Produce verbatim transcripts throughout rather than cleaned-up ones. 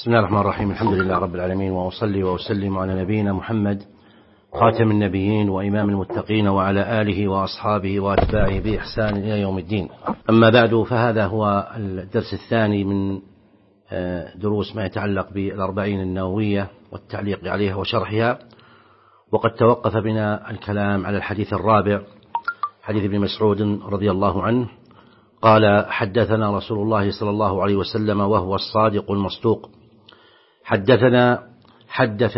بسم الله الرحمن الرحيم. الحمد لله رب العالمين، وأصلي وأسلم على نبينا محمد خاتم النبيين وإمام المتقين وعلى آله وأصحابه وأتباعه بإحسان إلى يوم الدين. أما بعد، فهذا هو الدرس الثاني من دروس ما يتعلق بالأربعين النووية والتعليق عليها وشرحها. وقد توقف بنا الكلام على الحديث الرابع، حديث ابن مسعود رضي الله عنه قال: حدثنا رسول الله صلى الله عليه وسلم وهو الصادق المصدوق. حدثنا حدث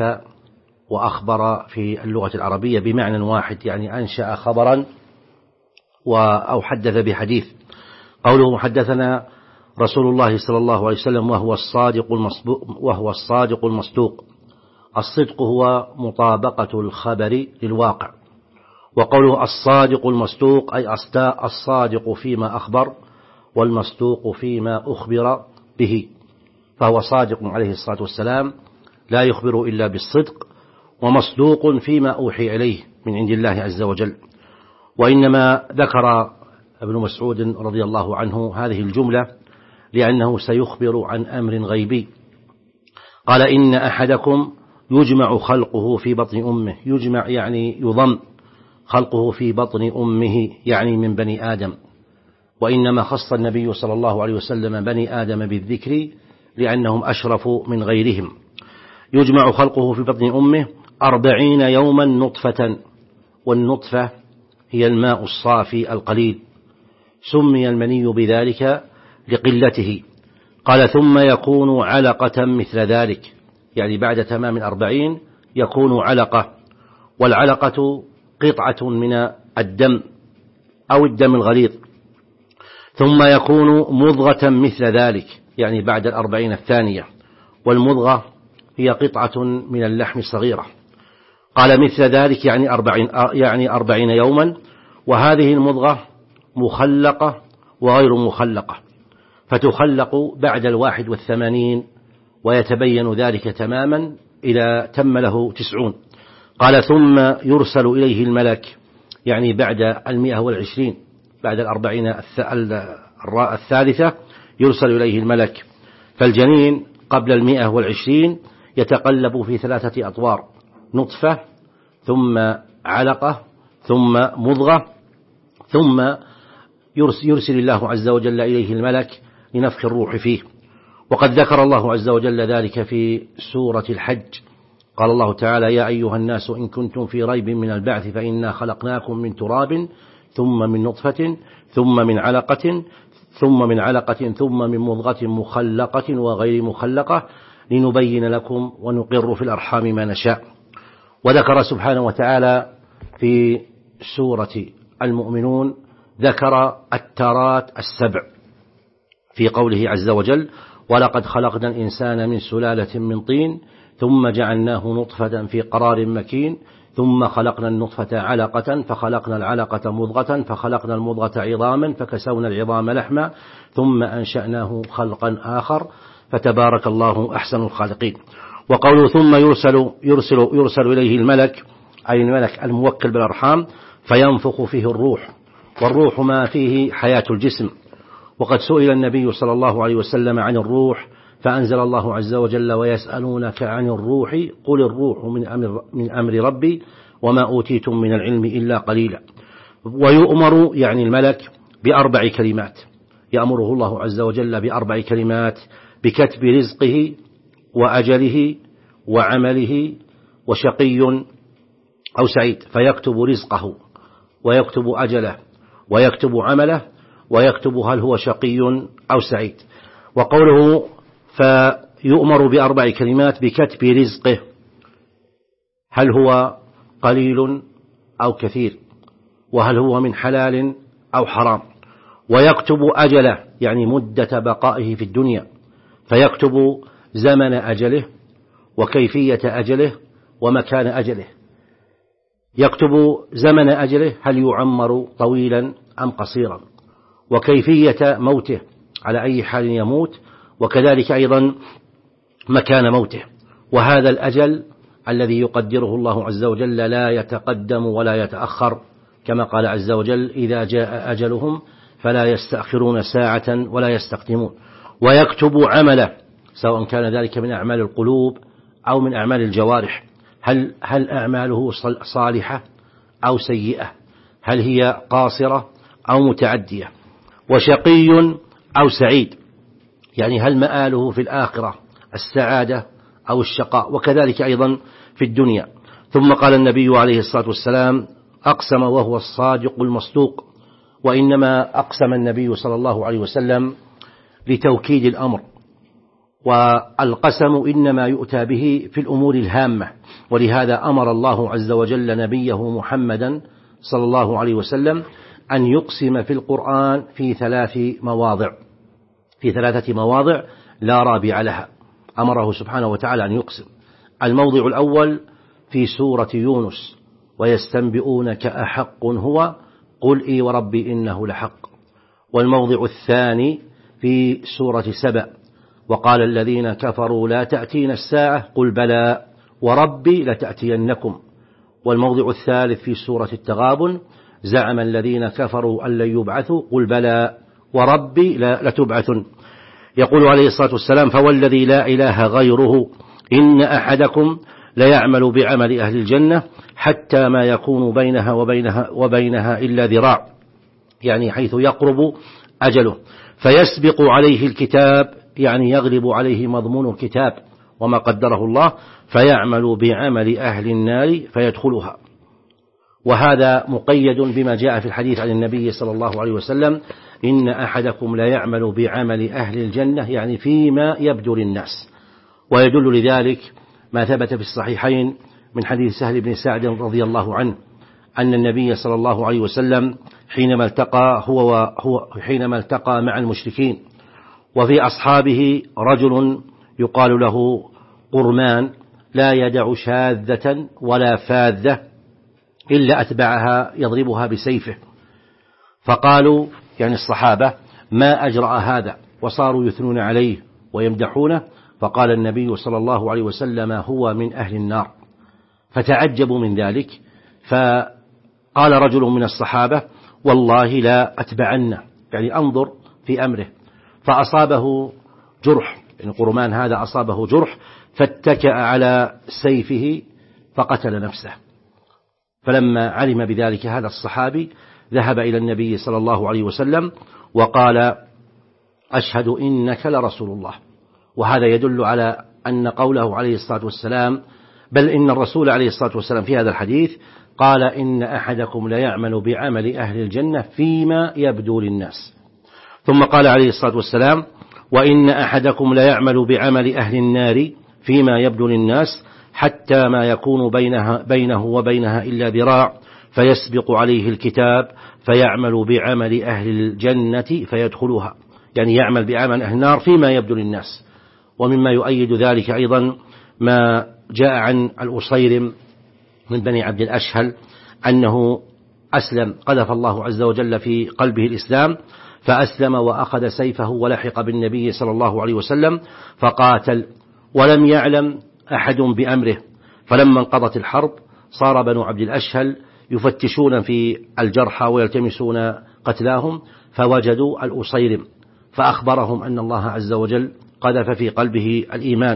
وأخبر في اللغة العربية بمعنى واحد، يعني أنشأ خبرا أو حدث بحديث. قوله حدثنا رسول الله صلى الله عليه وسلم وهو الصادق المصدوق، وهو الصادق المصدوق. الصدق هو مطابقة الخبر للواقع. وقوله الصادق المصدوق أي الصادق فيما أخبر، والمصدوق فيما أخبر به، فهو صادق عليه الصلاة والسلام لا يخبر إلا بالصدق، ومصدوق فيما أوحي إليه من عند الله عز وجل. وإنما ذكر ابن مسعود رضي الله عنه هذه الجملة لأنه سيخبر عن أمر غيبي. قال: إن أحدكم يجمع خلقه في بطن أمه. يجمع يعني يضم، خلقه في بطن أمه يعني من بني آدم. وإنما خص النبي صلى الله عليه وسلم بني آدم بالذكر لأنهم أشرف من غيرهم. يجمع خلقه في بطن أمه أربعين يوما نطفة، والنطفة هي الماء الصافي القليل. سمي المني بذلك لقلته. قال: ثم يكون علقة مثل ذلك، يعني بعد تمام الأربعين يكون علقة. والعلقة قطعة من الدم أو الدم الغليظ. ثم يكون مضغة مثل ذلك، يعني بعد الأربعين الثانية. والمضغة هي قطعة من اللحم الصغيرة. قال: مثل ذلك يعني أربعين, يعني أربعين يوما. وهذه المضغة مخلقة وغير مخلقة، فتخلق بعد الواحد والثمانين، ويتبين ذلك تماما إذا تم له تسعون. قال: ثم يرسل إليه الملك، يعني بعد المئة والعشرين، بعد الأربعين الثالثة يرسل إليه الملك. فالجنين قبل المئة والعشرين يتقلب في ثلاثة أطوار: نطفة، ثم علقة، ثم مضغة، ثم يرسل الله عز وجل إليه الملك لنفخ الروح فيه. وقد ذكر الله عز وجل ذلك في سورة الحج. قال الله تعالى: يا أيها الناس إن كنتم في ريب من البعث فإنا خلقناكم من تراب ثم من نطفة ثم من علقة ثم من علقة ثم من مضغة مخلقة وغير مخلقة لنبين لكم ونقر في الأرحام ما نشاء. وذكر سبحانه وتعالى في سورة المؤمنون ذكر التارات السبع في قوله عز وجل: ولقد خلقنا الإنسان من سلالة من طين ثم جعلناه نطفة في قرار مكين ثم خلقنا النطفة علقة فخلقنا العلقة مضغة فخلقنا المضغة عظاما فكسونا العظام لحما ثم أنشأناه خلقا آخر فتبارك الله أحسن الخالقين. وقوله ثم يرسل, يرسل, يرسل إليه الملك، أي الملك الموكل بالأرحام، فينفخ فيه الروح. والروح ما فيه حياة الجسم. وقد سئل النبي صلى الله عليه وسلم عن الروح، فأنزل الله عز وجل: ويسألونك عن الروح قل الروح من أمر, من أمر ربي وما أوتيتم من العلم إلا قليلا. ويؤمر يعني الملك بأربع كلمات، يأمره الله عز وجل بأربع كلمات: بكتب رزقه وأجله وعمله وشقي أو سعيد، فيكتب رزقه ويكتب أجله ويكتب عمله ويكتب هل هو شقي أو سعيد. وقوله فيؤمر بأربع كلمات: بكتب رزقه، هل هو قليل أو كثير، وهل هو من حلال أو حرام. ويكتب أجله يعني مدة بقائه في الدنيا، فيكتب زمن أجله وكيفية أجله ومكان أجله. يكتب زمن أجله، هل يعمر طويلا أم قصيرا، وكيفية موته، على أي حال يموت، وكذلك أيضا مكان موته. وهذا الأجل الذي يقدره الله عز وجل لا يتقدم ولا يتأخر، كما قال عز وجل: إذا جاء أجلهم فلا يستأخرون ساعة ولا يستقدمون. ويكتب عمله، سواء كان ذلك من أعمال القلوب أو من أعمال الجوارح. هل, هل أعماله صالحة أو سيئة؟ هل هي قاصرة أو متعدية؟ وشقي أو سعيد، يعني هل مآله في الآخرة السعادة أو الشقاء؟ وكذلك أيضا في الدنيا. ثم قال النبي عليه الصلاة والسلام: أقسم وهو الصادق المصدوق. وإنما أقسم النبي صلى الله عليه وسلم لتوكيد الأمر، والقسم إنما يؤتى به في الأمور الهامة، ولهذا أمر الله عز وجل نبيه محمدا صلى الله عليه وسلم أن يقسم في القرآن في ثلاث مواضع في ثلاثة مواضع لا رابع لها، أمره سبحانه وتعالى أن يقسم. الموضع الأول في سورة يونس: ويستنبئونك أحق هو قل إي وربي إنه لحق. والموضع الثاني في سورة سبأ: وقال الذين كفروا لا تأتينا الساعة قل بلى وربي لتأتينكم. والموضع الثالث في سورة التغابن: زعم الذين كفروا أن لن يبعثوا قل بلى وربي لتبعثن. يقول عليه الصلاة والسلام: فوالذي لا إله غيره إن أحدكم ليعمل بعمل أهل الجنة حتى ما يكون بينها وبينها, وبينها إلا ذراع، يعني حيث يقرب أجله، فيسبق عليه الكتاب، يعني يغلب عليه مضمون الكتاب وما قدره الله، فيعمل بعمل أهل النار فيدخلها. وهذا مقيد بما جاء في الحديث عن النبي صلى الله عليه وسلم: إن أحدكم لا يعمل بعمل أهل الجنة، يعني فيما يبدو للناس. ويدل لذلك ما ثبت في الصحيحين من حديث سهل بن سعد رضي الله عنه أن النبي صلى الله عليه وسلم حينما التقى هو, هو حينما التقى مع المشركين، وفي أصحابه رجل يقال له قرمان لا يدع شاذة ولا فاذة إلا أتبعها يضربها بسيفه، فقالوا يعني الصحابة: ما أجرأ هذا؟ وصاروا يثنون عليه ويمدحونه، فقال النبي صلى الله عليه وسلم: هو من أهل النار. فتعجبوا من ذلك، فقال رجل من الصحابة: والله لا أتبعنه، يعني أنظر في أمره. فأصابه جرح، يعني قرمان هذا أصابه جرح، فاتكأ على سيفه فقتل نفسه. فلما علم بذلك هذا الصحابي ذهب إلى النبي صلى الله عليه وسلم وقال: أشهد إنك لرسول الله. وهذا يدل على أن قوله عليه الصلاة والسلام، بل إن الرسول عليه الصلاة والسلام في هذا الحديث قال: إن أحدكم ليعمل بعمل أهل الجنة فيما يبدو للناس. ثم قال عليه الصلاة والسلام: وإن أحدكم ليعمل بعمل أهل النار فيما يبدو للناس حتى ما يكون بينها بينه وبينها إلا ذراع، فيسبق عليه الكتاب فيعمل بعمل أهل الجنة فيدخلها، يعني يعمل بعمل أهل النار فيما يبدو للناس. ومما يؤيد ذلك أيضا ما جاء عن الأصيرم من بني عبد الأشهل أنه أسلم، قذف الله عز وجل في قلبه الإسلام، فأسلم وأخذ سيفه ولحق بالنبي صلى الله عليه وسلم فقاتل، ولم يعلم أحد بأمره. فلما انقضت الحرب صار بنو عبد الأشهل يفتشون في الجرحى ويلتمسون قتلاهم، فوجدوا الأصيرم، فأخبرهم أن الله عز وجل قذف في قلبه الإيمان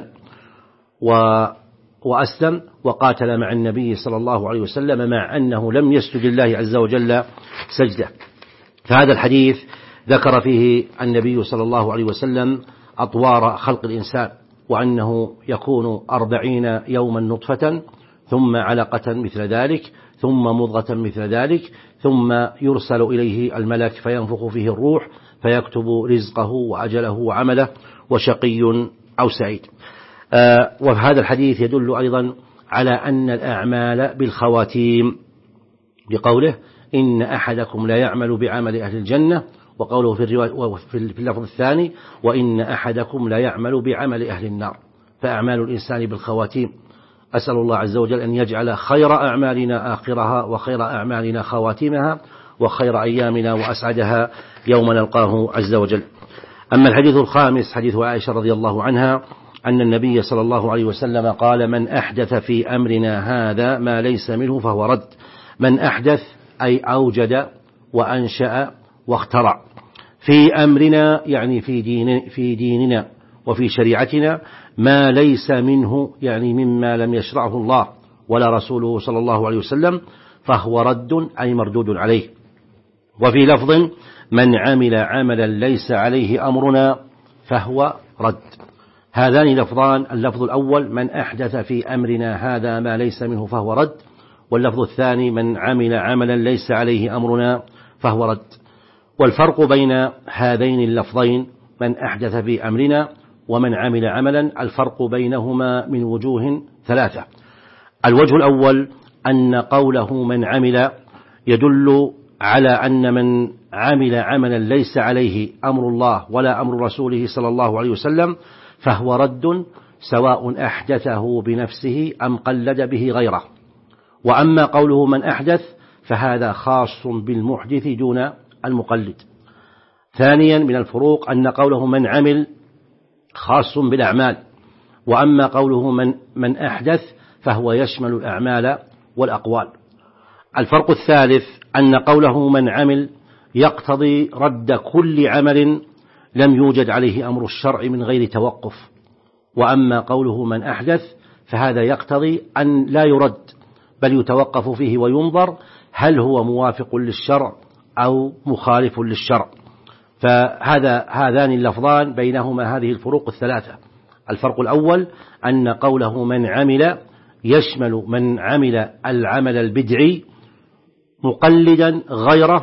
و وأسلم وقاتل مع النبي صلى الله عليه وسلم، مع أنه لم يسجد لله عز وجل سجدة. فهذا الحديث ذكر فيه النبي صلى الله عليه وسلم أطوار خلق الإنسان، وأنه يكون أربعين يوما نطفة، ثم علقة مثل ذلك، ثم مضغة مثل ذلك، ثم يرسل إليه الملك فينفخ فيه الروح فيكتب رزقه وأجله وعمله وشقي أو سعيد. آه وهذا الحديث يدل أيضا على أن الأعمال بالخواتيم، بقوله: إن أحدكم لا يعمل بعمل أهل الجنة، وقوله في الرواية في اللفظ الثاني: وإن أحدكم لا يعمل بعمل أهل النار. فأعمال الإنسان بالخواتيم. أسأل الله عز وجل أن يجعل خير أعمالنا آخرها، وخير أعمالنا خواتيمها، وخير أيامنا وأسعدها يوم نلقاه عز وجل. أما الحديث الخامس حديث عائشة رضي الله عنها أن النبي صلى الله عليه وسلم قال: من أحدث في أمرنا هذا ما ليس منه فهو رد. من أحدث أي أوجد وأنشأ واخترع، في أمرنا يعني في دين في ديننا، وفي شريعتنا ما ليس منه، يعني مما لم يشرعه الله ولا رسوله صلى الله عليه وسلم، فهو رد أي مردود عليه. وفي لفظ من عمل عملا ليس عليه أمرنا فهو رد. هذان لفظان، اللفظ الأول من أحدث في أمرنا هذا ما ليس منه فهو رد، واللفظ الثاني من عمل عملا ليس عليه أمرنا فهو رد. والفرق بين هذين اللفظين من أحدث في أمرنا ومن عمل عملا، الفرق بينهما من وجوه ثلاثة. الوجه الأول أن قوله من عمل يدل على أن من عمل عملا ليس عليه أمر الله ولا أمر رسوله صلى الله عليه وسلم فهو رد، سواء أحدثه بنفسه أم قلد به غيره. وأما قوله من أحدث فهذا خاص بالمحدث دون المقلد. ثانيا من الفروق أن قوله من عمل خاص بالأعمال، وأما قوله من, من أحدث فهو يشمل الأعمال والأقوال. الفرق الثالث أن قوله من عمل يقتضي رد كل عمل لم يوجد عليه أمر الشرع من غير توقف، وأما قوله من أحدث فهذا يقتضي أن لا يرد بل يتوقف فيه وينظر هل هو موافق للشرع أو مخالف للشرع. فهذا هذان اللفظان بينهما هذه الفروق الثلاثة. الفرق الأول أن قوله من عمل يشمل من عمل العمل البدعي مقلدا غيره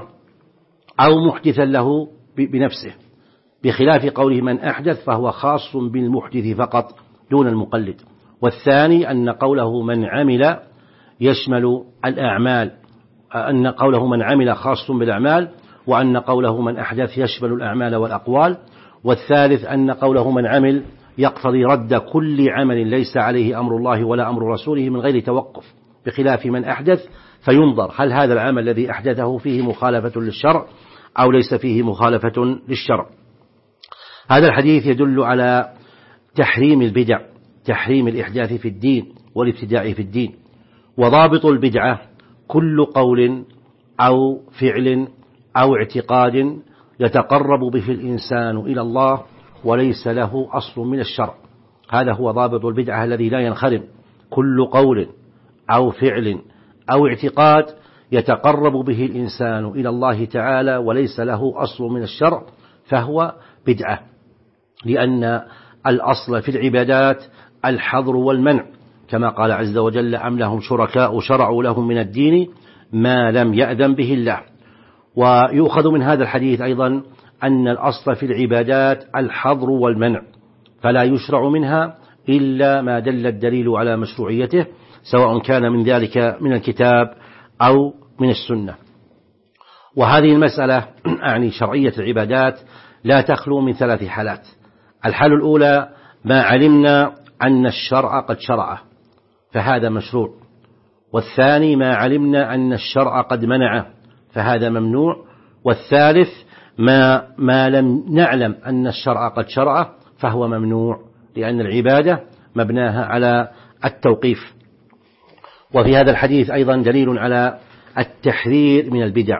أو محدثا له بنفسه، بخلاف قوله من أحدث فهو خاص بالمحدث فقط دون المقلد. والثاني أن قوله من عمل يشمل الأعمال، أن قوله من عمل خاص بالأعمال، وأن قوله من أحدث يشمل الأعمال والأقوال. والثالث أن قوله من عمل يقتضي رد كل عمل ليس عليه أمر الله ولا أمر رسوله من غير توقف، بخلاف من أحدث فينظر هل هذا العمل الذي أحدثه فيه مخالفة للشرع أو ليس فيه مخالفة للشرع. هذا الحديث يدل على تحريم البدع، تحريم الإحداث في الدين والابتداع في الدين. وضابط البدعة كل قول أو فعل أو اعتقاد يتقرب به الإنسان إلى الله وليس له أصل من الشرع. هذا هو ضابط البدعة الذي لا ينخرم، كل قول أو فعل أو اعتقاد يتقرب به الإنسان إلى الله تعالى وليس له أصل من الشرع فهو بدعة، لأن الأصل في العبادات الحظر والمنع، كما قال عز وجل أم لهم شركاء شرعوا لهم من الدين ما لم يأذن به الله. ويؤخذ من هذا الحديث أيضا أن الأصل في العبادات الحظر والمنع، فلا يشرع منها إلا ما دل الدليل على مشروعيته، سواء كان من ذلك من الكتاب أو من السنة. وهذه المسألة أعني شرعية العبادات لا تخلو من ثلاث حالات. الحالة الأولى ما علمنا أن الشرع قد شرعه فهذا مشروع، والثاني ما علمنا أن الشرع قد منعه فهذا ممنوع، والثالث ما, ما لم نعلم أن الشرع قد شرعه فهو ممنوع، لأن العبادة مبناها على التوقيف. وفي هذا الحديث أيضا دليل على التحذير من البدع،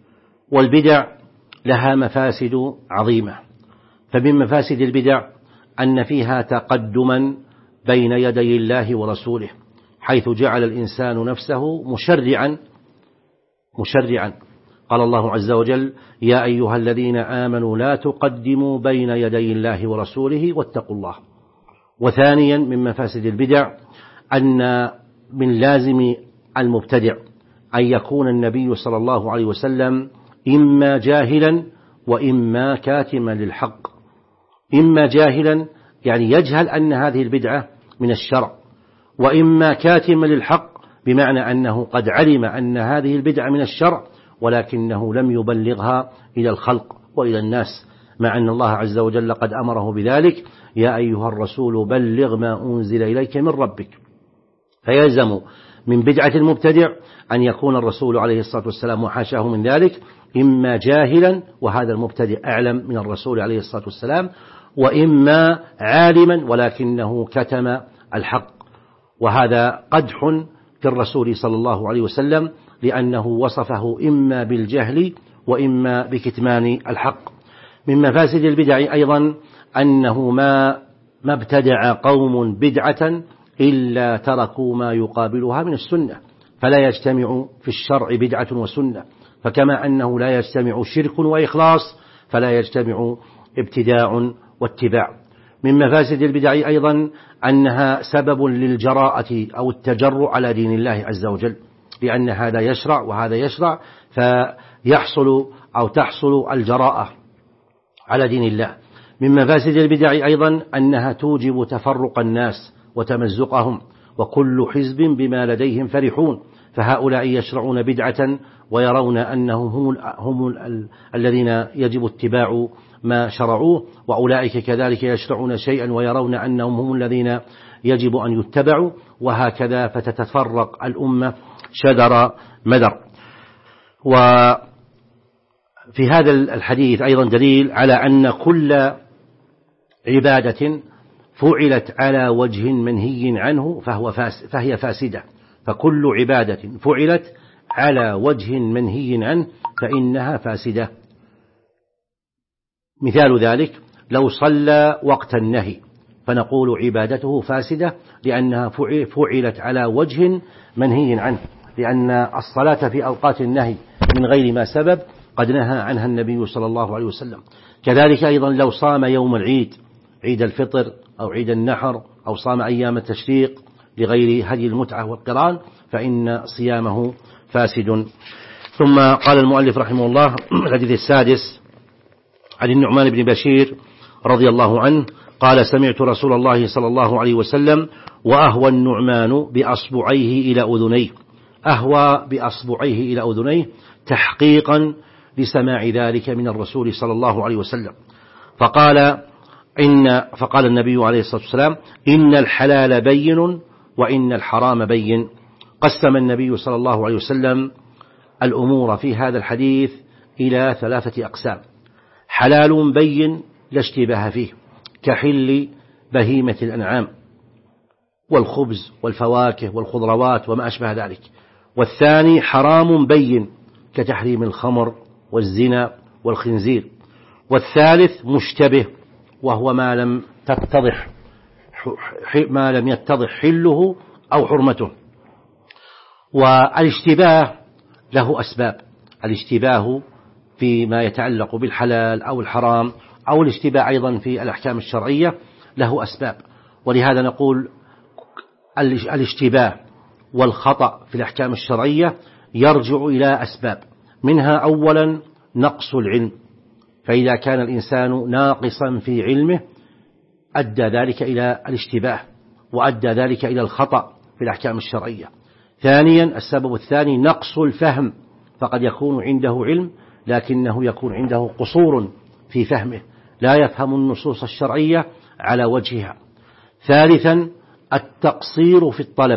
والبدع لها مفاسد عظيمة. فمن مفاسد البدع أن فيها تقدما بين يدي الله ورسوله، حيث جعل الإنسان نفسه مشرعا مشرعا قال الله عز وجل يا أيها الذين آمنوا لا تقدموا بين يدي الله ورسوله واتقوا الله. وثانيا من مفاسد البدع أن من لازم المبتدع أن يكون النبي صلى الله عليه وسلم إما جاهلا وإما كاتما للحق. إما جاهلا يعني يجهل أن هذه البدعة من الشرع، وإما كاتما للحق بمعنى أنه قد علم أن هذه البدعة من الشرع ولكنه لم يبلغها إلى الخلق وإلى الناس، مع أن الله عز وجل قد أمره بذلك يا أيها الرسول بلغ ما أنزل إليك من ربك. فيلزم من بدعة المبتدع أن يكون الرسول عليه الصلاة والسلام وحاشاه من ذلك إما جاهلا وهذا المبتدع أعلم من الرسول عليه الصلاة والسلام، وإما عالما ولكنه كتم الحق، وهذا قدح في الرسول صلى الله عليه وسلم لأنه وصفه إما بالجهل وإما بكتمان الحق. من مفاسد البدع أيضا أنه ما ما ابتدع قوم بدعة إلا تركوا ما يقابلها من السنة، فلا يجتمع في الشرع بدعة وسنة، فكما أنه لا يجتمع شرك وإخلاص فلا يجتمع ابتداع واتباع. من مفاسد البدع أيضا أنها سبب للجراءة أو التجرؤ على دين الله عز وجل، لأن هذا يشرع وهذا يشرع، فيحصل أو تحصل الجراءة على دين الله. من مفاسد البدع أيضا أنها توجب تفرق الناس وتمزقهم، وكل حزب بما لديهم فرحون، فهؤلاء يشرعون بدعة ويرون أنهم هم, هم ال الذين يجب اتباع ما شرعوه، وأولئك كذلك يشرعون شيئا ويرون أنهم هم الذين يجب أن يتبعوا، وهكذا فتتفرق الأمة شدر مدر. وفي هذا الحديث أيضا دليل على أن كل عبادة فعلت على وجه منهي عنه فهو فاس فهي فاسدة، فكل عبادة فعلت على وجه منهي عنه فإنها فاسدة. مثال ذلك لو صلى وقت النهي فنقول عبادته فاسدة لأنها فعلت على وجه منهي عنه، لأن الصلاة في أوقات النهي من غير ما سبب قد نهى عنها النبي صلى الله عليه وسلم. كذلك أيضا لو صام يوم العيد، عيد الفطر أو عيد النحر، أو صام أيام التشريق لغير هدي المتعة والقران فإن صيامه فاسد. ثم قال المؤلف رحمه الله الحديث السادس عن النعمان بن بشير رضي الله عنه قال سمعت رسول الله صلى الله عليه وسلم وأهوى النعمان بأصبعيه إلى أذنيه، أهوى بأصبعيه إلى أذنيه تحقيقا لسماع ذلك من الرسول صلى الله عليه وسلم، فقال إن فقال النبي عليه الصلاة والسلام إن الحلال بين وإن الحرام بين. قسم النبي صلى الله عليه وسلم الأمور في هذا الحديث إلى ثلاثة أقسام: حلال بين لا اشتباه فيه كحل بهيمة الأنعام والخبز والفواكه والخضروات وما أشبه ذلك، والثاني حرام بين كتحريم الخمر والزنا والخنزير، والثالث مشتبه وهو ما لم تتضح ما لم يتضح حله أو حرمته. والاشتباه له أسباب، الاشتباه فيما يتعلق بالحلال أو الحرام أو الاشتباه أيضا في الأحكام الشرعية له أسباب، ولهذا نقول الاشتباه والخطأ في الأحكام الشرعية يرجع إلى أسباب، منها أولا نقص العلم، فإذا كان الإنسان ناقصا في علمه أدى ذلك إلى الاشتباه وأدى ذلك إلى الخطأ في الأحكام الشرعية. ثانيا السبب الثاني نقص الفهم، فقد يكون عنده علم لكنه يكون عنده قصور في فهمه، لا يفهم النصوص الشرعية على وجهها. ثالثا التقصير في الطلب،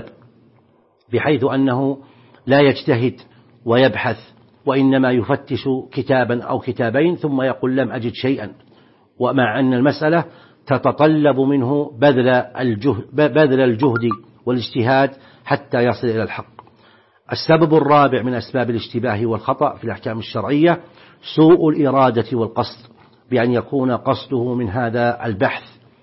بحيث أنه لا يجتهد ويبحث وإنما يفتش كتابا أو كتابين ثم يقول لم أجد شيئا، ومع أن المسألة تتطلب منه بذل الجهد, بذل الجهد والاجتهاد حتى يصل إلى الحق. السبب الرابع من أسباب الاشتباه والخطأ في الأحكام الشرعية سوء الإرادة والقصد، بأن يكون قصده من هذا البحث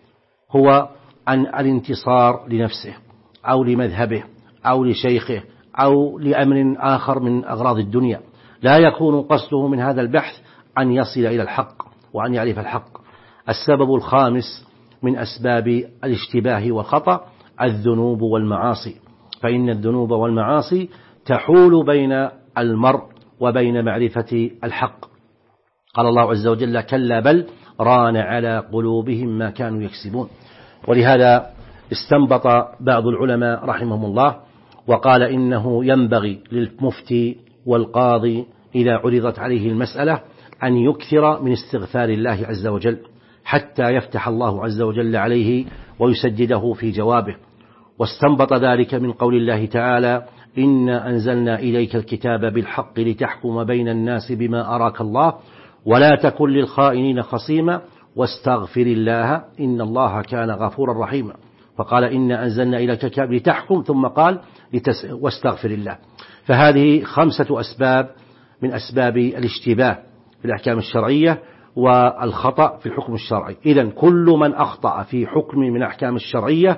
هو عن الانتصار لنفسه أو لمذهبه أو لشيخه أو لأمر آخر من أغراض الدنيا، لا يكون قصده من هذا البحث أن يصل إلى الحق وأن يعرف الحق. السبب الخامس من أسباب الاشتباه والخطأ الذنوب والمعاصي، فإن الذنوب والمعاصي تحول بين المرء وبين معرفة الحق. قال الله عز وجل كلا بل ران على قلوبهم ما كانوا يكسبون. ولهذا استنبط بعض العلماء رحمهم الله وقال إنه ينبغي للمفتي والقاضي إذا عرضت عليه المسألة أن يكثر من استغفار الله عز وجل حتى يفتح الله عز وجل عليه ويسدده في جوابه. واستنبط ذلك من قول الله تعالى إنا أنزلنا إليك الكتاب بالحق لتحكم بين الناس بما أراك الله ولا تكن للخائنين خصيما واستغفر الله إن الله كان غفورا رحيما. فقال إنا أنزلنا إليك الكتاب لتحكم ثم قال لتس... واستغفر الله. فهذه خمسة أسباب من أسباب الاشتباه في الأحكام الشرعية، والخطأ في الحكم الشرعي. إذن كل من أخطأ في حكم من أحكام الشرعية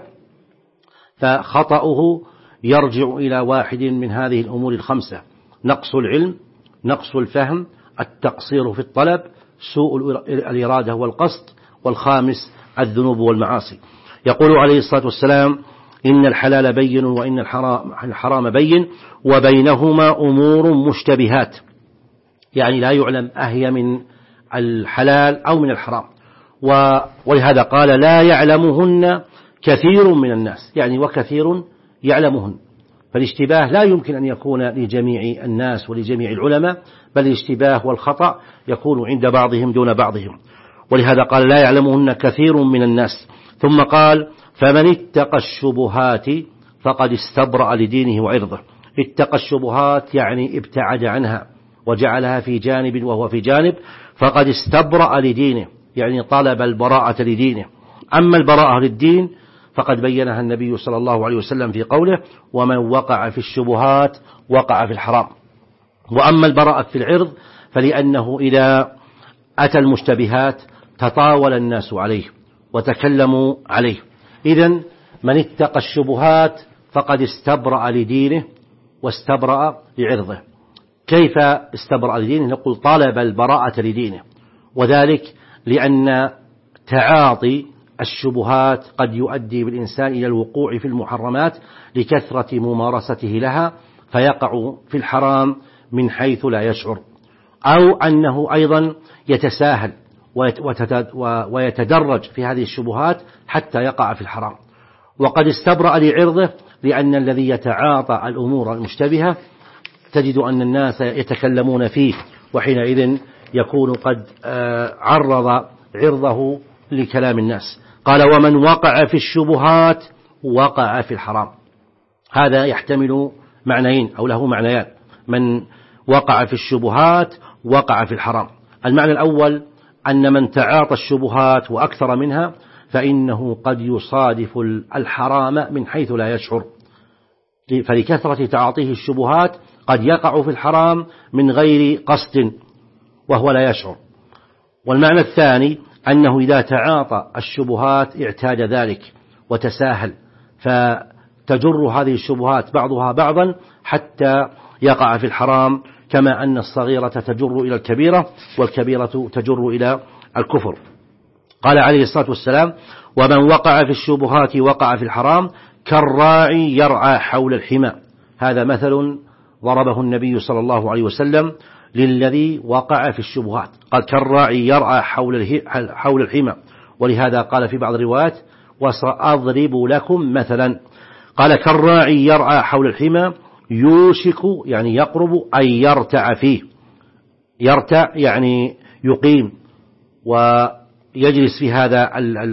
فخطأه يرجع إلى واحد من هذه الأمور الخمسة: نقص العلم، نقص الفهم، التقصير في الطلب، سوء الإرادة والقصد، والخامس الذنوب والمعاصي. يقول عليه الصلاة والسلام: إن الحلال بين وإن الحرام بين وبينهما أمور مشتبهات، يعني لا يعلم أهي من الحلال أو من الحرام. ولهذا قال: لا يعلمهن كثير من الناس، يعني وكثير يعلمهن. فالاشتباه لا يمكن أن يكون لجميع الناس ولجميع العلماء، بل الاشتباه والخطأ يكون عند بعضهم دون بعضهم. ولهذا قال: لا يعلمهن كثير من الناس. ثم قال: فمن اتقى الشبهات فقد استبرأ لدينه وعرضه. اتقى الشبهات يعني ابتعد عنها وجعلها في جانب وهو في جانب، فقد استبرأ لدينه يعني طلب البراءة لدينه. أما البراءة للدين فقد بينها النبي صلى الله عليه وسلم في قوله: ومن وقع في الشبهات وقع في الحرام. وأما البراءة في العرض فلأنه إذا أتى المشتبهات تطاول الناس عليه وتكلموا عليه. إذن من اتقى الشبهات فقد استبرأ لدينه واستبرأ لعرضه. كيف استبرأ لدينه؟ نقول طلب البراءة لدينه، وذلك لأن تعاطي الشبهات قد يؤدي بالإنسان إلى الوقوع في المحرمات لكثرة ممارسته لها، فيقع في الحرام من حيث لا يشعر، أو أنه أيضا يتساهل ويتدرج في هذه الشبهات حتى يقع في الحرام. وقد استبرأ لعرضه لأن الذي يتعاطى الأمور المشتبهة تجد أن الناس يتكلمون فيه، وحينئذ يكون قد عرض عرضه لكلام الناس. قال: ومن وقع في الشبهات وقع في الحرام. هذا يحتمل معنيين أو له معنيان: من وقع في الشبهات وقع في الحرام. المعنى الأول أن من تعاطى الشبهات وأكثر منها فإنه قد يصادف الحرام من حيث لا يشعر، فلكثرة تعاطيه الشبهات قد يقع في الحرام من غير قصد وهو لا يشعر. والمعنى الثاني أنه إذا تعاطى الشبهات اعتاد ذلك وتساهل، فتجر هذه الشبهات بعضها بعضا حتى يقع في الحرام، كما أن الصغيرة تجر إلى الكبيرة والكبيرة تجر إلى الكفر. قال عليه الصلاة والسلام: ومن وقع في الشبهات وقع في الحرام كالراعي يرعى حول الحمى. هذا مثل ضربه النبي صلى الله عليه وسلم للذي وقع في الشبهات، قال: كالراعي يرعى حول الحمى. ولهذا قال في بعض الروايات: وسأضرب لكم مثلا. قال: كالراعي يرعى حول الحمى يوشك يعني يقرب أن يرتع فيه. يرتع يعني يقيم ويجلس في هذا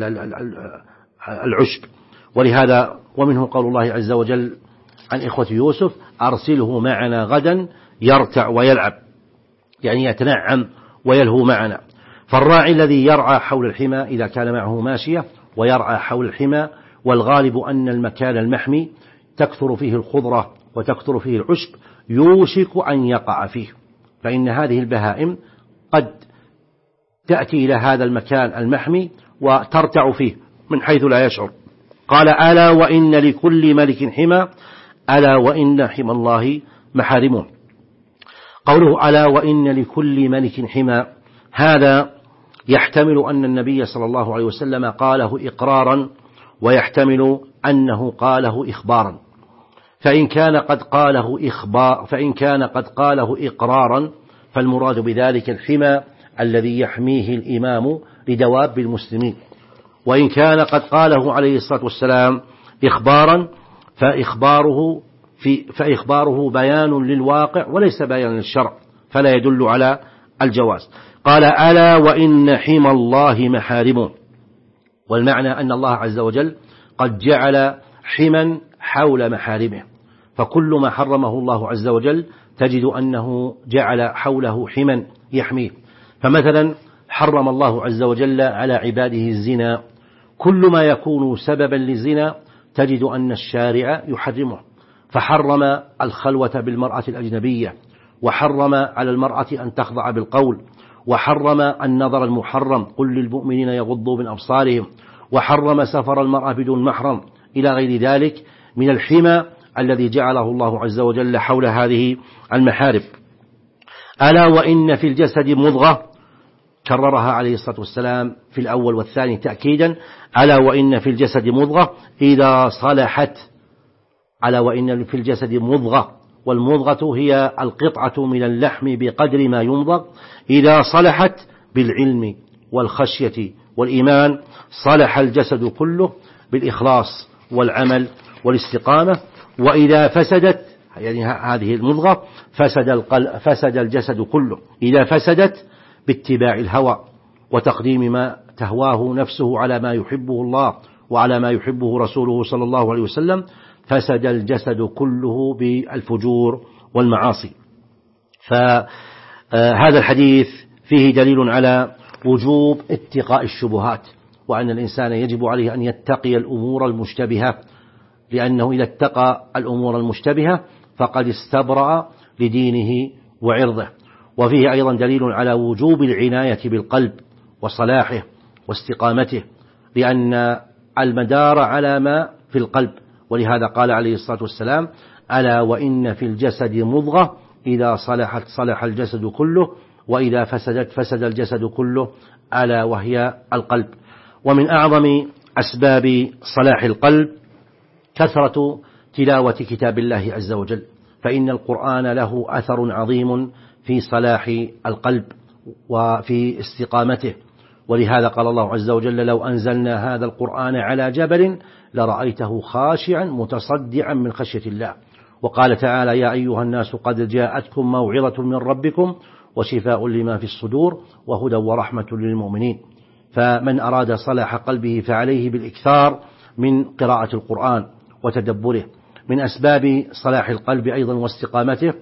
العشب. ولهذا ومنه قول الله عز وجل عن إخوة يوسف: أرسله معنا غدا يرتع ويلعب، يعني يتنعم ويلهو معنا. فالراعي الذي يرعى حول الحمى إذا كان معه ماشية ويرعى حول الحمى، والغالب أن المكان المحمي تكثر فيه الخضرة وتكثر فيه العشب، يوشك أن يقع فيه، فإن هذه البهائم قد تأتي إلى هذا المكان المحمي وترتع فيه من حيث لا يشعر. قال: ألا وإن لكل ملك حمى ألا وإن حمى الله محارمه. قوله ألا وإن لكل ملك حمى هذا يحتمل أن النبي صلى الله عليه وسلم قاله إقرارا، ويحتمل أنه قاله إخبارا. فإن كان قد قاله إخبار فإن كان قد قاله إقرارا فالمراد بذلك الحمى الذي يحميه الإمام لدواب المسلمين. وإن كان قد قاله عليه الصلاة والسلام إخبارا فإخباره في فإخباره بيان للواقع وليس بيان للشرع، فلا يدل على الجواز. قال: ألا وإن حمى الله محارمه. والمعنى أن الله عز وجل قد جعل حما حول محارمه، فكل ما حرمه الله عز وجل تجد أنه جعل حوله حما يحميه. فمثلا حرم الله عز وجل على عباده الزنا، كل ما يكون سببا للزنا تجد أن الشارع يحرمه، فحرم الخلوة بالمرأة الأجنبية، وحرم على المرأة أن تخضع بالقول، وحرم النظر المحرم، قل للمؤمنين يغضوا من أبصارهم، وحرم سفر المرأة بدون محرم، إلى غير ذلك من الحمى الذي جعله الله عز وجل حول هذه المحارم. ألا وإن في الجسد مضغة، كررها عليه الصلاة والسلام في الأول والثاني تأكيدا، ألا وإن في الجسد مضغة إذا صلحت، ألا وإن في الجسد مضغة، والمضغة هي القطعة من اللحم بقدر ما يمضغ، إذا صلحت بالعلم والخشية والإيمان صلح الجسد كله بالإخلاص والعمل والاستقامة، وإذا فسدت، يعني هذه المضغة، فسد القلب فسد الجسد كله، إذا فسدت باتباع الهوى وتقديم ما تهواه نفسه على ما يحبه الله وعلى ما يحبه رسوله صلى الله عليه وسلم، فسد الجسد كله بالفجور والمعاصي. فهذا الحديث فيه دليل على وجوب اتقاء الشبهات، وأن الإنسان يجب عليه أن يتقي الأمور المشتبهة، لأنه إذا اتقى الأمور المشتبهة فقد استبرأ لدينه وعرضه. وفيه أيضا دليل على وجوب العناية بالقلب وصلاحه واستقامته، لأن المدار على ما في القلب، ولهذا قال عليه الصلاة والسلام ألا وإن في الجسد مضغة إذا صلحت صلح الجسد كله وإذا فسدت فسد الجسد كله، ألا وهي القلب. ومن أعظم أسباب صلاح القلب كثرة تلاوة كتاب الله عز وجل، فإن القرآن له أثر عظيم في صلاح القلب وفي استقامته، ولهذا قال الله عز وجل لو أنزلنا هذا القرآن على جبل لرأيته خاشعا متصدعا من خشية الله. وقال تعالى يا أيها الناس قد جاءتكم موعظة من ربكم وشفاء لما في الصدور وهدى ورحمة للمؤمنين. فمن أراد صلاح قلبه فعليه بالإكثار من قراءة القرآن وتدبره. من أسباب صلاح القلب أيضا واستقامته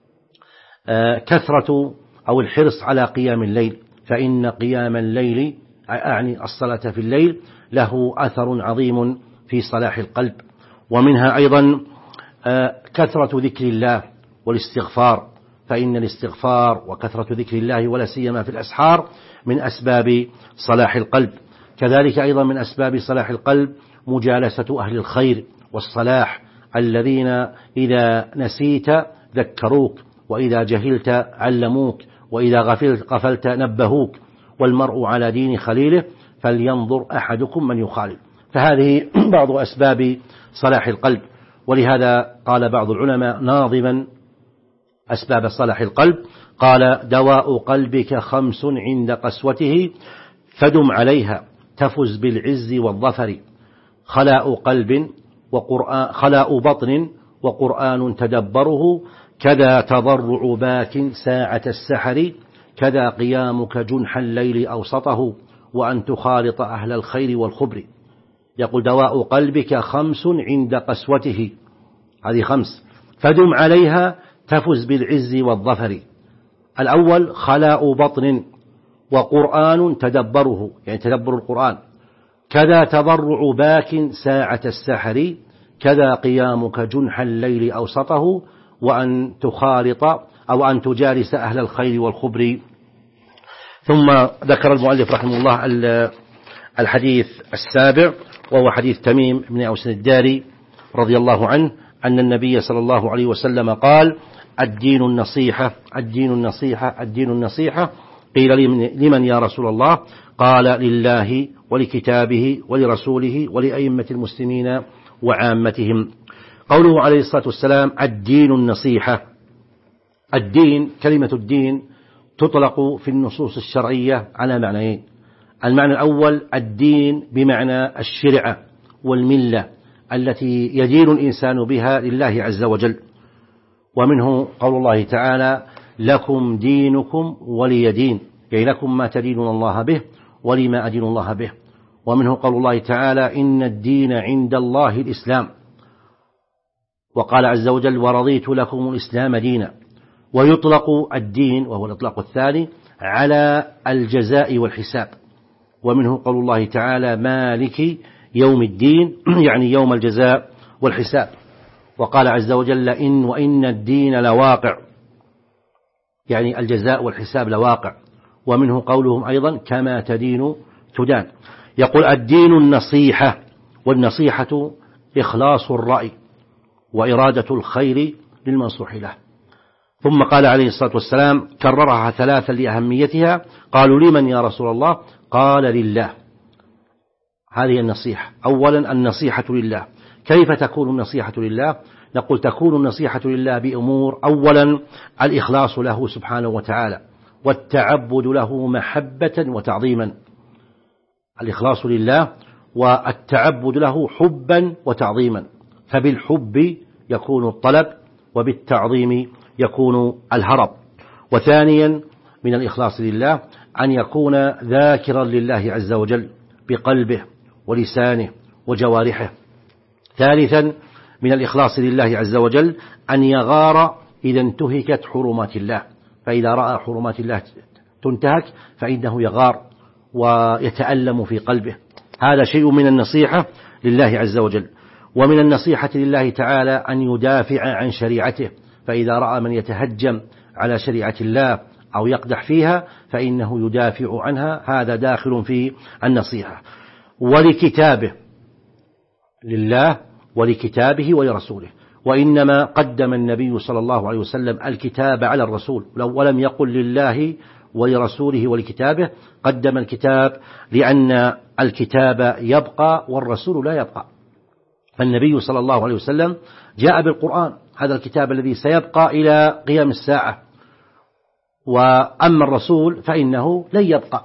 كثرة أو الحرص على قيام الليل، فإن قيام الليل أعني الصلاة في الليل له أثر عظيم في صلاح القلب. ومنها أيضا كثرة ذكر الله والاستغفار، فإن الاستغفار وكثرة ذكر الله ولا سيما في الأسحار من أسباب صلاح القلب. كذلك أيضا من أسباب صلاح القلب مجالسة أهل الخير والصلاح، الذين إذا نسيت ذكروك، وإذا جهلت علموك، وإذا غفلت, غفلت نبهوك. والمرء على دين خليله فلينظر أحدكم من يخالل. فهذه بعض أسباب صلاح القلب. ولهذا قال بعض العلماء ناظما أسباب صلاح القلب، قال دواء قلبك خمس عند قسوته فدم عليها تفز بالعز والظفر، خلاء قلب وقرآن خلاء بطن وقرآن تدبره، كذا تضرع باك ساعة السحر، كذا قيامك جنح الليل أوسطه، وأن تخالط أهل الخير والخبر. يقول دواء قلبك خمس عند قسوته، هذه خمس، فدم عليها تفز بالعز والظفر. الأول خلاء بطن وقرآن تدبره، يعني تدبر القرآن، كذا تضرع باك ساعة السحر، كذا قيامك جنح الليل أوسطه، وأن تخالط أو أن تجالس أهل الخير والخبر. ثم ذكر المؤلف رحمه الله الحديث السابع، وهو حديث تميم بن أوس الداري رضي الله عنه أن النبي صلى الله عليه وسلم قال الدين النصيحة الدين النصيحة الدين النصيحة. قيل لمن يا رسول الله؟ قال لله ولكتابه ولرسوله ولأئمة المسلمين وعامتهم. قوله عليه الصلاة والسلام الدين النصيحة، الدين كلمة الدين تطلق في النصوص الشرعية على معنيين. المعنى الأول الدين بمعنى الشريعة والملة التي يدين الإنسان بها لله عز وجل، ومنه قول الله تعالى لكم دينكم ولي دين، يعني لكم ما تدينون الله به ولما أدين الله به. ومنه قول الله تعالى إن الدين عند الله الإسلام، وقال عز وجل ورضيت لكم الإسلام دينا. ويطلق الدين وهو الإطلاق الثاني على الجزاء والحساب، ومنه قول الله تعالى مالك يوم الدين، يعني يوم الجزاء والحساب. وقال عز وجل إن وإن الدين لواقع، يعني الجزاء والحساب لواقع. ومنه قولهم أيضا كما تدين تدان. يقول الدين النصيحة، والنصيحة إخلاص الرأي وإرادة الخير للمنصوح له. ثم قال عليه الصلاة والسلام كررها ثلاثا لأهميتها، قالوا لمن يا رسول الله؟ قال لله. هذه النصيحة. أولا النصيحة لله. كيف تكون النصيحة لله؟ نقول تكون النصيحة لله بأمور: أولا الإخلاص له سبحانه وتعالى، والتعبد له محبة وتعظيما. الإخلاص لله والتعبد له حبا وتعظيما، فبالحب يكون الطلب وبالتعظيم يكون الهرب. وثانيا من الإخلاص لله أن يكون ذاكرا لله عز وجل بقلبه ولسانه وجوارحه. ثالثا من الإخلاص لله عز وجل أن يغار إذا انتهكت حرمات الله، فإذا رأى حرمات الله تنتهك فإنه يغار ويتألم في قلبه. هذا شيء من النصيحة لله عز وجل. ومن النصيحة لله تعالى أن يدافع عن شريعته، فإذا رأى من يتهجم على شريعة الله أو يقدح فيها فإنه يدافع عنها، هذا داخل في النصيحة. ولكتابه، لله ولكتابه ولرسوله. وإنما قدم النبي صلى الله عليه وسلم الكتاب على الرسول، ولم يقل لله ولرسوله ولكتابه، قدم الكتاب لأن الكتاب يبقى والرسول لا يبقى. فالنبي صلى الله عليه وسلم جاء بالقرآن، هذا الكتاب الذي سيبقى إلى قيام الساعة، وأما الرسول فإنه لن يبقى.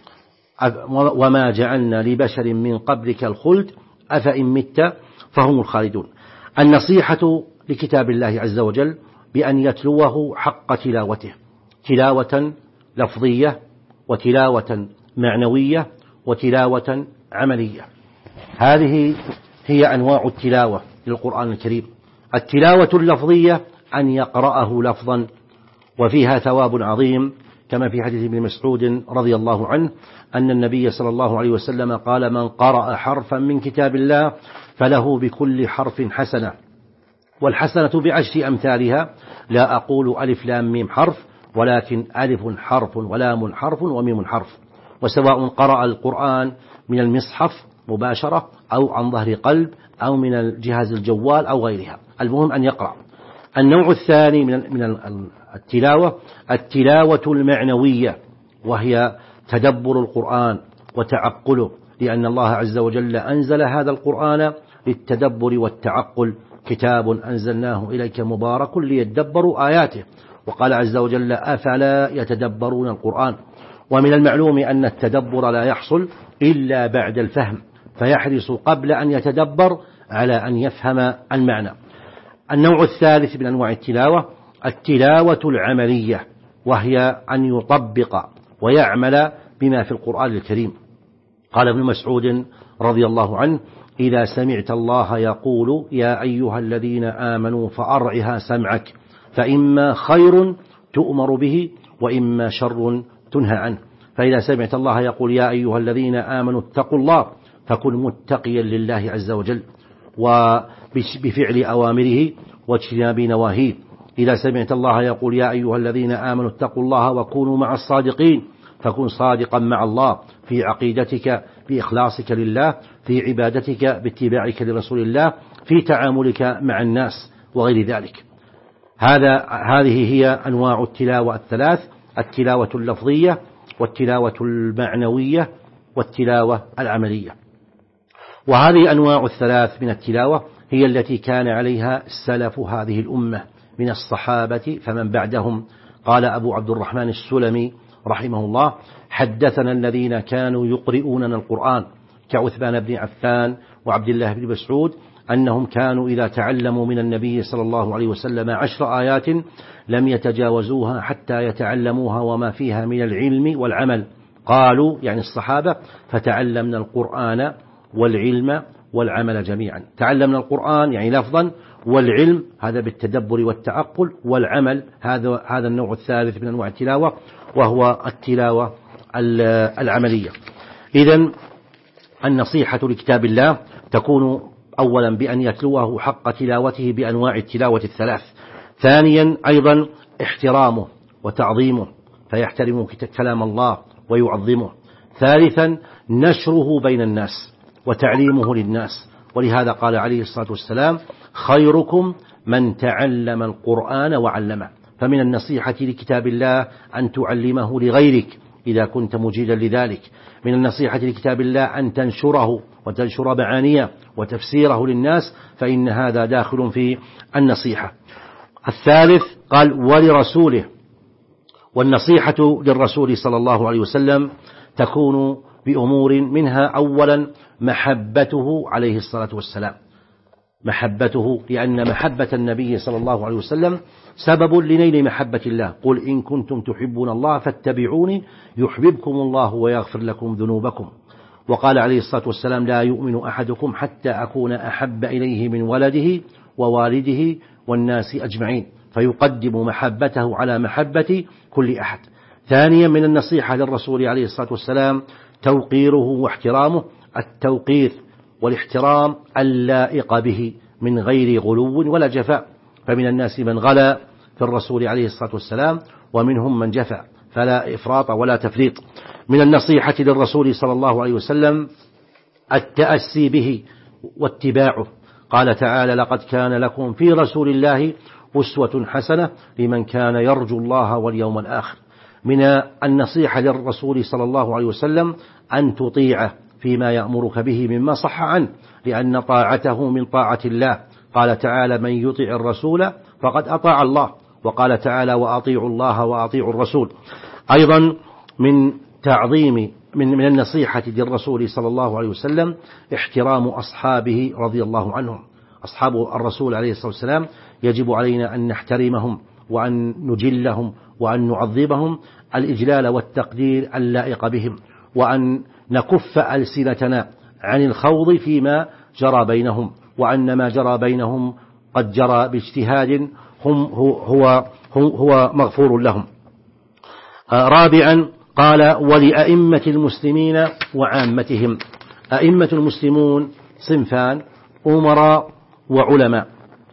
وما جعلنا لبشر من قبلك الخلد أفإن مت فهم الخالدون. النصيحة لكتاب الله عز وجل بأن يتلوه حق تلاوته، تلاوة لفظية وتلاوة معنوية وتلاوة عملية. هذه هي أنواع التلاوة للقرآن الكريم. التلاوة اللفظية أن يقرأه لفظا، وفيها ثواب عظيم، كما في حديث ابن مسعود رضي الله عنه أن النبي صلى الله عليه وسلم قال: من قرأ حرفا من كتاب الله فله بكل حرف حسنة، والحسنة بعشر أمثالها، لا أقول ألف لام ميم حرف، ولكن ألف حرف ولام حرف وميم حرف. وسواء قرأ القرآن من المصحف مباشرة أو عن ظهر قلب أو من الجهاز الجوال أو غيرها، المهم أن يقرأ. النوع الثاني من التلاوة التلاوة المعنوية، وهي تدبر القرآن وتعقله، لأن الله عز وجل أنزل هذا القرآن للتدبر والتعقل. كتاب أنزلناه إليك مبارك ليدبروا آياته. وقال عز وجل: أفلا يتدبرون القرآن. ومن المعلوم أن التدبر لا يحصل إلا بعد الفهم، فيحرص قبل أن يتدبر على أن يفهم المعنى. النوع الثالث من أنواع التلاوة التلاوة العملية، وهي أن يطبق ويعمل بما في القرآن الكريم. قال ابن مسعود رضي الله عنه: إذا سمعت الله يقول يا أيها الذين آمنوا فأرعها سمعك، فإما خير تؤمر به وإما شر تنهى عنه. فإذا سمعت الله يقول يا أيها الذين آمنوا اتقوا الله، فكن متقيا لله عز وجل وبفعل أوامره واجتناب نواهيه. إذا سمعت الله يقول يا أيها الذين آمنوا اتقوا الله وكونوا مع الصادقين، فكن صادقا مع الله في عقيدتك بإخلاصك لله، في عبادتك باتباعك لرسول الله، في تعاملك مع الناس وغير ذلك. هذا هذه هي أنواع التلاوة الثلاث: التلاوة اللفظية والتلاوة المعنوية والتلاوة العملية. وهذه أنواع الثلاث من التلاوة هي التي كان عليها سلف هذه الأمة من الصحابة فمن بعدهم. قال أبو عبد الرحمن السلمي رحمه الله: حدثنا الذين كانوا يقرؤوننا القرآن كعثمان بن عفان وعبد الله بن مسعود أنهم كانوا إذا تعلموا من النبي صلى الله عليه وسلم عشر آيات لم يتجاوزوها حتى يتعلموها وما فيها من العلم والعمل. قالوا يعني الصحابة: فتعلمنا القرآن والعلم والعمل جميعا. تعلمنا القرآن يعني لفظا، والعلم هذا بالتدبر والتعقل، والعمل هذا هذا النوع الثالث من أنواع التلاوة وهو التلاوة العملية. إذن النصيحة لكتاب الله تكون أولا بأن يتلوه حق تلاوته بأنواع التلاوة الثلاث. ثانيا أيضا احترامه وتعظيمه فيحترم كلام الله ويعظمه. ثالثا نشره بين الناس وتعليمه للناس، ولهذا قال عليه الصلاة والسلام: خيركم من تعلم القرآن وعلمه. فمن النصيحة لكتاب الله أن تعلمه لغيرك إذا كنت مجيدا لذلك. من النصيحة لكتاب الله أن تنشره وتنشر معانيه وتفسيره للناس، فإن هذا داخل في النصيحة. الثالث قال: ولرسوله. والنصيحة للرسول صلى الله عليه وسلم تكون بأمور، منها أولا محبته عليه الصلاة والسلام، محبته، لأن محبة النبي صلى الله عليه وسلم سبب لنيل محبة الله. قل إن كنتم تحبون الله فاتبعوني يحببكم الله ويغفر لكم ذنوبكم. وقال عليه الصلاة والسلام: لا يؤمن أحدكم حتى أكون أحب إليه من ولده ووالده والناس أجمعين، فيقدم محبته على محبة كل أحد. ثانيا من النصيحة للرسول عليه الصلاة والسلام توقيره واحترامه، التوقير والاحترام اللائق به من غير غلو ولا جفاء، فمن الناس من غلا في الرسول عليه الصلاة والسلام ومنهم من جفا، فلا إفراط ولا تفريط. من النصيحة للرسول صلى الله عليه وسلم التأسي به واتباعه. قال تعالى: لقد كان لكم في رسول الله أسوة حسنة لمن كان يرجو الله واليوم الآخر. من النصيحة للرسول صلى الله عليه وسلم أن تطيعه فيما يأمرك به مما صح عنه، لأن طاعته من طاعة الله. قال تعالى: من يطع الرسول فقد أطاع الله. وقال تعالى: وأطيعوا الله وأطيعوا الرسول. أيضا من تعظيم من من النصيحة للرسول صلى الله عليه وسلم احترام أصحابه رضي الله عنهم. أصحاب الرسول عليه الصلاة والسلام يجب علينا أن نحترمهم وأن نجلهم وأن نعظمهم الإجلال والتقدير اللائق بهم، وأن نكف ألسنتنا عن الخوض فيما جرى بينهم، وأن ما جرى بينهم قد جرى باجتهاد هم هو, هو, هو مغفور لهم. رابعا قال: ولأئمة المسلمين وعامتهم. أئمة المسلمون صنفان: أمراء وعلماء.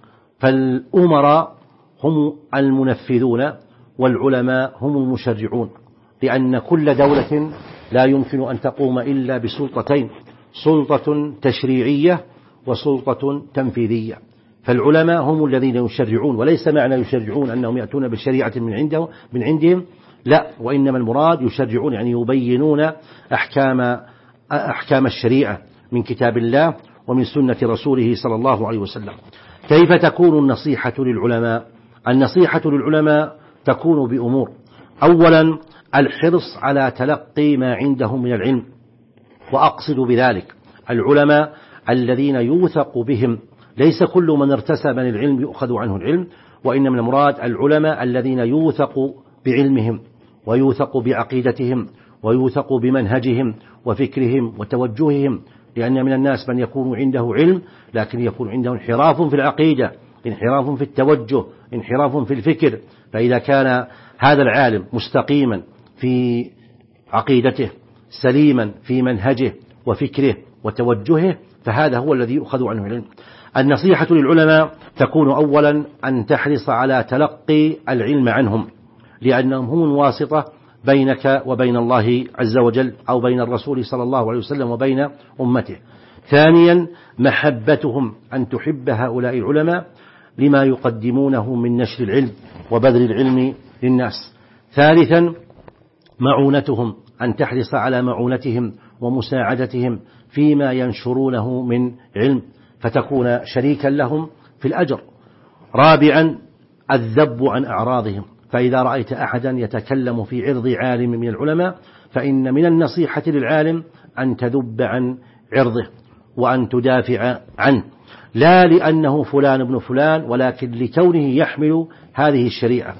فالأمراء هم المنفذون والعلماء هم المشرعون، لأن كل دولة لا يمكن أن تقوم إلا بسلطتين: سلطة تشريعية وسلطة تنفيذية. فالعلماء هم الذين يشرعون، وليس معنى يشرعون أنهم يأتون بشريعة من عنده من عندهم، لا، وإنما المراد يشرعون يعني يبينون أحكام أحكام الشريعة من كتاب الله ومن سنة رسوله صلى الله عليه وسلم. كيف تكون النصيحة للعلماء؟ النصيحة للعلماء تكون بأمور: أولا الحرص على تلقي ما عندهم من العلم، وأقصد بذلك العلماء الذين يوثق بهم، ليس كل من ارتسم من العلم يؤخذ عنه العلم، وإنما المراد العلماء الذين يوثق بعلمهم ويوثق بعقيدتهم ويوثق بمنهجهم وفكرهم وتوجههم، لأن من الناس من يكون عنده علم لكن يكون عنده انحراف في العقيدة، انحراف في التوجه، انحراف في الفكر. فإذا كان هذا العالم مستقيما في عقيدته، سليما في منهجه وفكره وتوجهه، فهذا هو الذي يؤخذ عنه العلم. النصيحة للعلماء تكون أولا أن تحرص على تلقي العلم عنهم، لأنهم هم الواسطة بينك وبين الله عز وجل، أو بين الرسول صلى الله عليه وسلم وبين أمته. ثانيا محبتهم، أن تحب هؤلاء العلماء لما يقدمونه من نشر العلم وبذل العلم للناس. ثالثا معونتهم، أن تحرص على معونتهم ومساعدتهم فيما ينشرونه من علم، فتكون شريكا لهم في الأجر. رابعا الذب عن أعراضهم، فإذا رأيت أحدا يتكلم في عرض عالم من العلماء فإن من النصيحة للعالم أن تذب عن عرضه وأن تدافع عنه، لا لأنه فلان ابن فلان، ولكن لكونه يحمل هذه الشريعة.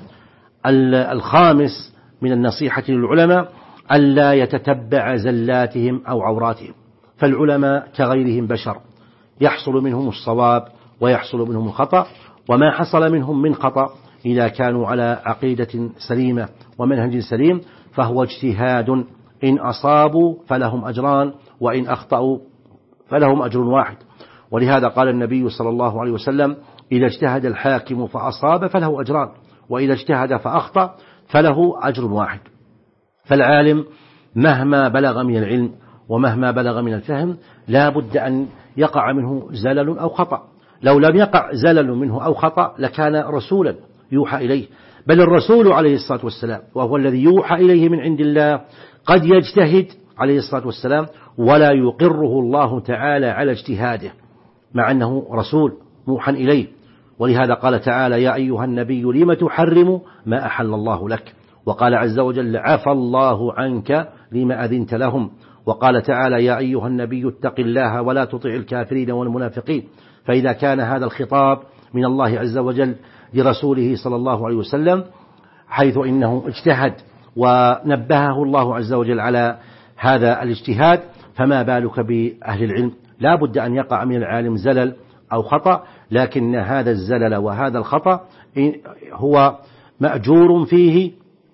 الخامس من النصيحة للعلماء ألا يتتبع زلاتهم أو عوراتهم، فالعلماء كغيرهم بشر، يحصل منهم الصواب ويحصل منهم الخطأ، وما حصل منهم من خطأ إذا كانوا على عقيدة سليمة ومنهج سليم فهو اجتهاد، إن أصابوا فلهم أجران وإن أخطأوا فلهم أجر واحد. ولهذا قال النبي صلى الله عليه وسلم: إذا اجتهد الحاكم فأصاب فله أجران، وإذا اجتهد فأخطأ فله أجر واحد. فالعالم مهما بلغ من العلم ومهما بلغ من الفهم لا بد أن يقع منه زلل أو خطأ. لو لم يقع زلل منه أو خطأ لكان رسولا يوحى إليه. بل الرسول عليه الصلاة والسلام وهو الذي يوحى إليه من عند الله قد يجتهد عليه الصلاة والسلام ولا يقره الله تعالى على اجتهاده، مع أنه رسول موحى إليه. ولهذا قال تعالى: يا أيها النبي لم تحرم ما أحل الله لك. وقال عز وجل: عفى الله عنك لما أذنت لهم. وقال تعالى: يا أيها النبي اتق الله ولا تطع الكافرين والمنافقين. فإذا كان هذا الخطاب من الله عز وجل لرسوله صلى الله عليه وسلم حيث إنه اجتهد ونبهه الله عز وجل على هذا الاجتهاد، فما بالك بأهل العلم؟ لا بد أن يقع من العالم زلل أو خطأ، لكن هذا الزلل وهذا الخطأ هو مأجور فيه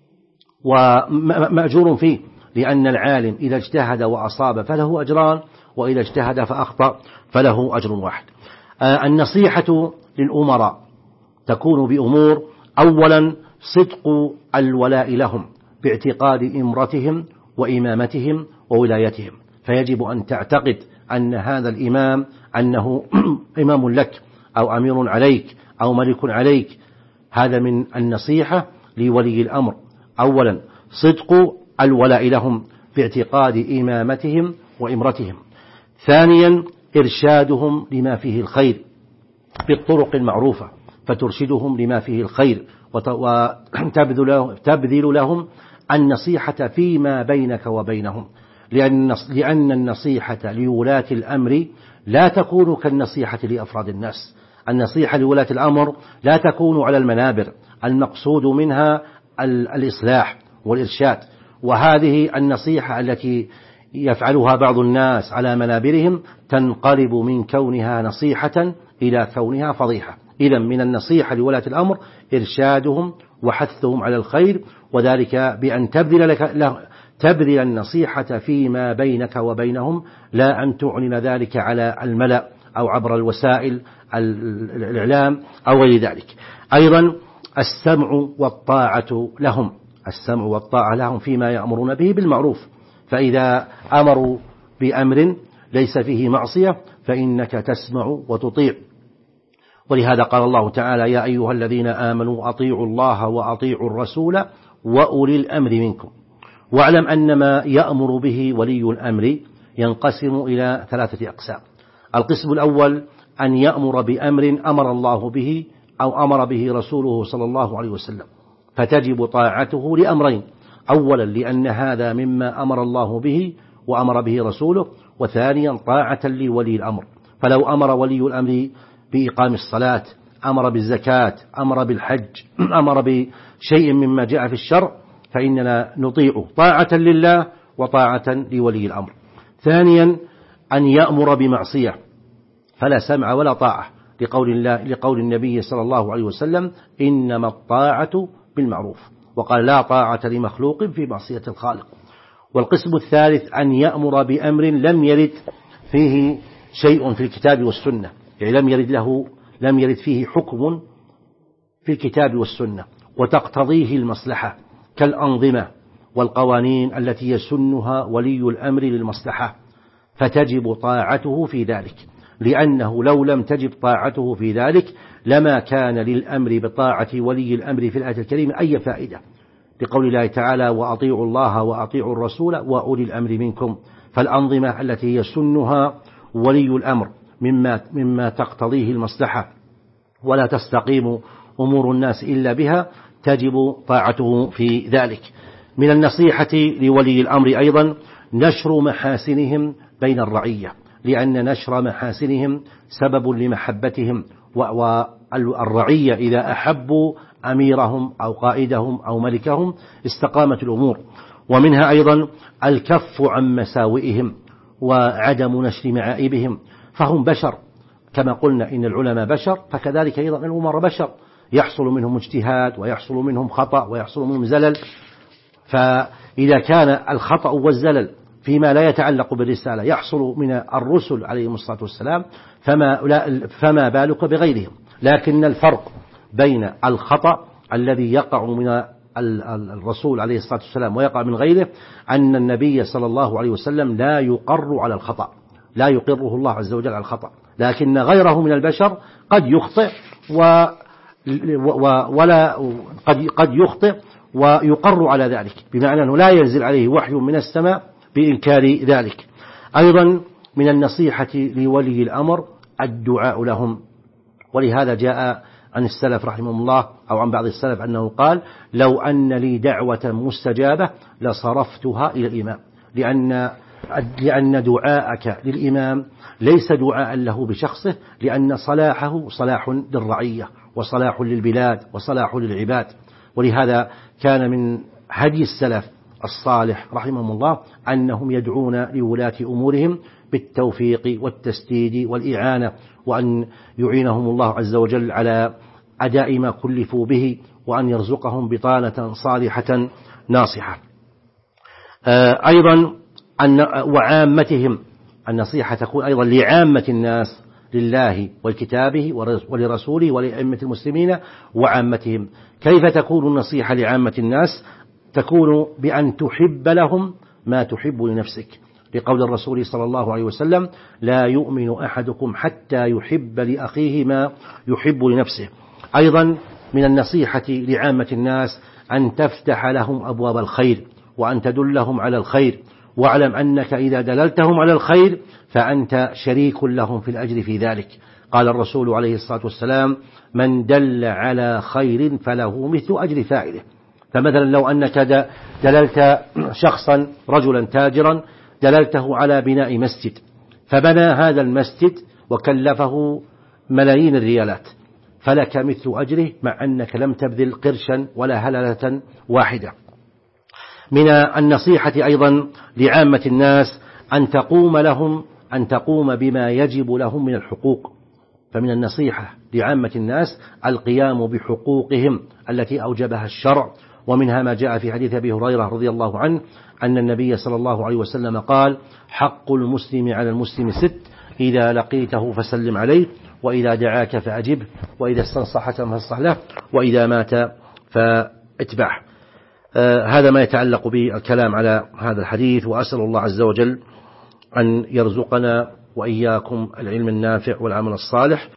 ومأجور فيه لأن العالم إذا اجتهد وأصاب فله أجران، وإذا اجتهد فأخطأ فله أجر واحد. النصيحة للأمراء تكون بأمور: أولا صدق الولاء لهم باعتقاد إمرتهم وإمامتهم وولايتهم، فيجب أن تعتقد أن هذا الإمام أنه إمام لك أو أمير عليك أو ملك عليك. هذا من النصيحة لولي الأمر. أولا صدق الولاء لهم باعتقاد إمامتهم وإمرتهم. ثانيا إرشادهم لما فيه الخير بالطرق المعروفة، فترشدهم لما فيه الخير وتبذل لهم النصيحة فيما بينك وبينهم، لأن النصيحة لولاة الأمر لا تكون كالنصيحة لأفراد الناس. النصيحة لولاة الأمر لا تكون على المنابر، المقصود منها الإصلاح والإرشاد. وهذه النصيحة التي يفعلها بعض الناس على منابرهم تنقلب من كونها نصيحة إلى كونها فضيحة. إذن من النصيحة لولاة الأمر إرشادهم وحثهم على الخير، وذلك بأن تبذل لك له تبذل النصيحة فيما بينك وبينهم، لا أن تعلن ذلك على الملأ أو عبر الوسائل الإعلام أو غير ذلك. أيضا السمع والطاعة لهم السمع والطاعة لهم فيما يأمرون به بالمعروف، فإذا أمروا بأمر ليس فيه معصية فإنك تسمع وتطيع. ولهذا قال الله تعالى: يا أيها الذين آمنوا أطيعوا الله وأطيعوا الرسول وأولي الأمر منكم. واعلم أن ما يأمر به ولي الأمر ينقسم إلى ثلاثة أقسام. القسم الأول أن يأمر بأمر أمر الله به أو أمر به رسوله صلى الله عليه وسلم، فتجب طاعته لأمرين: أولا لأن هذا مما أمر الله به وأمر به رسوله، وثانيا طاعة لولي الأمر. فلو أمر ولي الأمر بإقام الصلاة، أمر بالزكاة، أمر بالحج، أمر بشيء مما جاء في الشرع، فإننا نطيعه طاعة لله وطاعة لولي الأمر. ثانيا أن يأمر بمعصية، فلا سمع ولا طاعة، لقول الله لقول النبي صلى الله عليه وسلم: إنما الطاعة بالمعروف، وقال: لا طاعة لمخلوق في معصية الخالق. والقسم الثالث أن يأمر بأمر لم يرد فيه شيء في الكتاب والسنة، يعني لم يرد له لم يرد فيه حكم في الكتاب والسنة وتقتضيه المصلحة، كالأنظمة والقوانين التي يسنها ولي الأمر للمصلحة، فتجب طاعته في ذلك، لأنه لو لم تجب طاعته في ذلك لما كان للأمر بطاعة ولي الأمر في الآية الكريمة أي فائدة، لقول الله تعالى: وأطيعوا الله وأطيعوا الرسول وأولي الأمر منكم. فالأنظمة التي يسنها ولي الأمر مما, مما تقتضيه المصلحة ولا تستقيم أمور الناس إلا بها تجب طاعته في ذلك. من النصيحة لولي الأمر أيضا نشر محاسنهم بين الرعية، لأن نشر محاسنهم سبب لمحبتهم، والرعية إذا أحبوا أميرهم أو قائدهم أو ملكهم استقامت الأمور. ومنها أيضا الكف عن مساوئهم وعدم نشر معائبهم، فهم بشر كما قلنا إن العلماء بشر، فكذلك أيضا الأمراء بشر، يحصل منهم اجتهاد ويحصل منهم خطأ ويحصل منهم زلل. فإذا كان الخطأ والزلل فيما لا يتعلق بالرسالة يحصل من الرسل عليهم الصلاة والسلام، فما, فما بالك بغيرهم. لكن الفرق بين الخطأ الذي يقع من الرسول عليه الصلاة والسلام ويقع من غيره أن النبي صلى الله عليه وسلم لا يقر على الخطأ، لا يقره الله عز وجل على الخطأ، لكن غيره من البشر قد يخطئ و ولا قد قد يخطئ ويقر على ذلك، بمعنى أنه لا ينزل عليه وحي من السماء بإنكار ذلك. أيضا من النصيحة لولي الأمر الدعاء لهم، ولهذا جاء عن السلف رحمهم الله أو عن بعض السلف أنه قال: لو أن لي دعوة مستجابة لصرفتها إلى الإمام، لأن لأن دعاءك للإمام ليس دعاء له بشخصه، لأن صلاحه صلاح للرعية وصلاح للبلاد وصلاح للعباد. ولهذا كان من هدي السلف الصالح رحمهم الله أنهم يدعون لولاة أمورهم بالتوفيق والتسديد والإعانة، وأن يعينهم الله عز وجل على أداء ما كلفوا به، وأن يرزقهم بطانة صالحة ناصحة. أيضا أن وعامتهم، النصيحة تكون أيضا لعامة الناس، لله ولكتابه ولرسوله ولأئمة المسلمين وعامتهم. كيف تكون النصيحة لعامة الناس؟ تكون بأن تحب لهم ما تحب لنفسك، لقول الرسول صلى الله عليه وسلم: لا يؤمن أحدكم حتى يحب لأخيه ما يحب لنفسه. أيضا من النصيحة لعامة الناس أن تفتح لهم أبواب الخير، وأن تدلهم على الخير، واعلم أنك إذا دللتهم على الخير فأنت شريك لهم في الأجر في ذلك. قال الرسول عليه الصلاة والسلام: من دل على خير فله مثل أجر فاعله. فمثلا لو أنك دللت شخصا رجلا تاجرا دللته على بناء مسجد، فبنى هذا المسجد وكلفه ملايين الريالات، فلك مثل أجره مع أنك لم تبذل قرشا ولا هللة واحدة. من النصيحة أيضا لعامة الناس أن تقوم لهم أن تقوم بما يجب لهم من الحقوق. فمن النصيحة لعامة الناس القيام بحقوقهم التي أوجبها الشرع، ومنها ما جاء في حديث أبي هريرة رضي الله عنه أن النبي صلى الله عليه وسلم قال: حق المسلم على المسلم ست: إذا لقيته فسلم عليه، وإذا دعاك فأجبه، وإذا استنصحك فانصح له، وإذا مات فاتبعه. آه هذا ما يتعلق بالكلام على هذا الحديث، وأسأل الله عز وجل أن يرزقنا وإياكم العلم النافع والعمل الصالح.